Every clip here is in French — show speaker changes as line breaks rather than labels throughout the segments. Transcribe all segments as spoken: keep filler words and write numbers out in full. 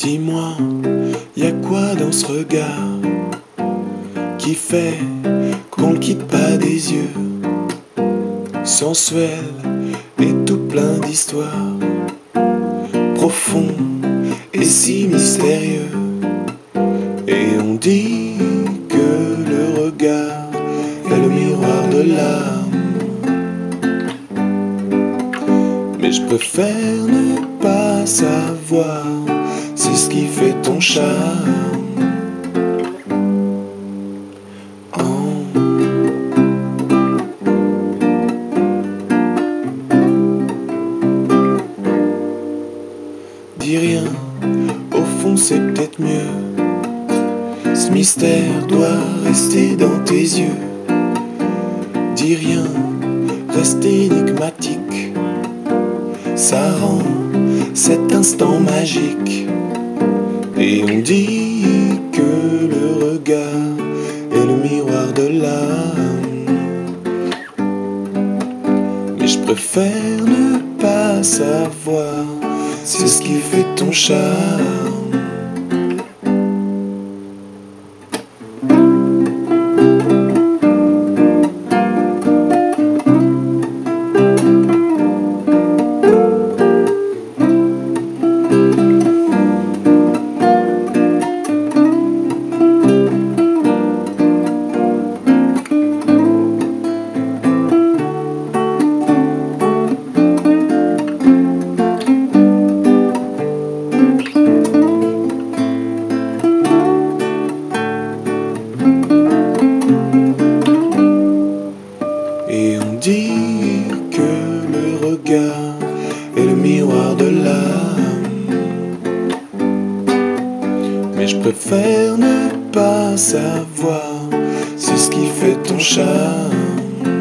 Dis-moi, y a quoi dans ce regard qui fait qu'on le quitte pas des yeux? Sensuel et tout plein d'histoires, profond et si mystérieux. Et on dit que le regard est le miroir de l'âme, mais je préfère ne pas savoir, c'est ce qui fait ton charme. Oh. Dis rien, au fond c'est peut-être mieux. Ce mystère doit rester dans tes yeux. Dis rien, reste énigmatique. Ça rend cet instant magique. Et on dit que le regard est le miroir de l'âme, mais je préfère ne pas savoir, c'est ce qui fait ton charme. Et on dit que le regard est le miroir de l'âme, mais je préfère ne pas savoir, c'est ce qui fait ton charme.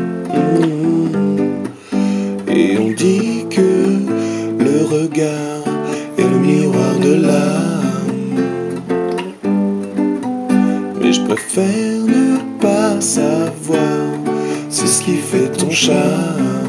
Et on dit que le regard est le miroir de l'âme, mais je préfère ne pas savoir, c'est ce qui fait ton charme.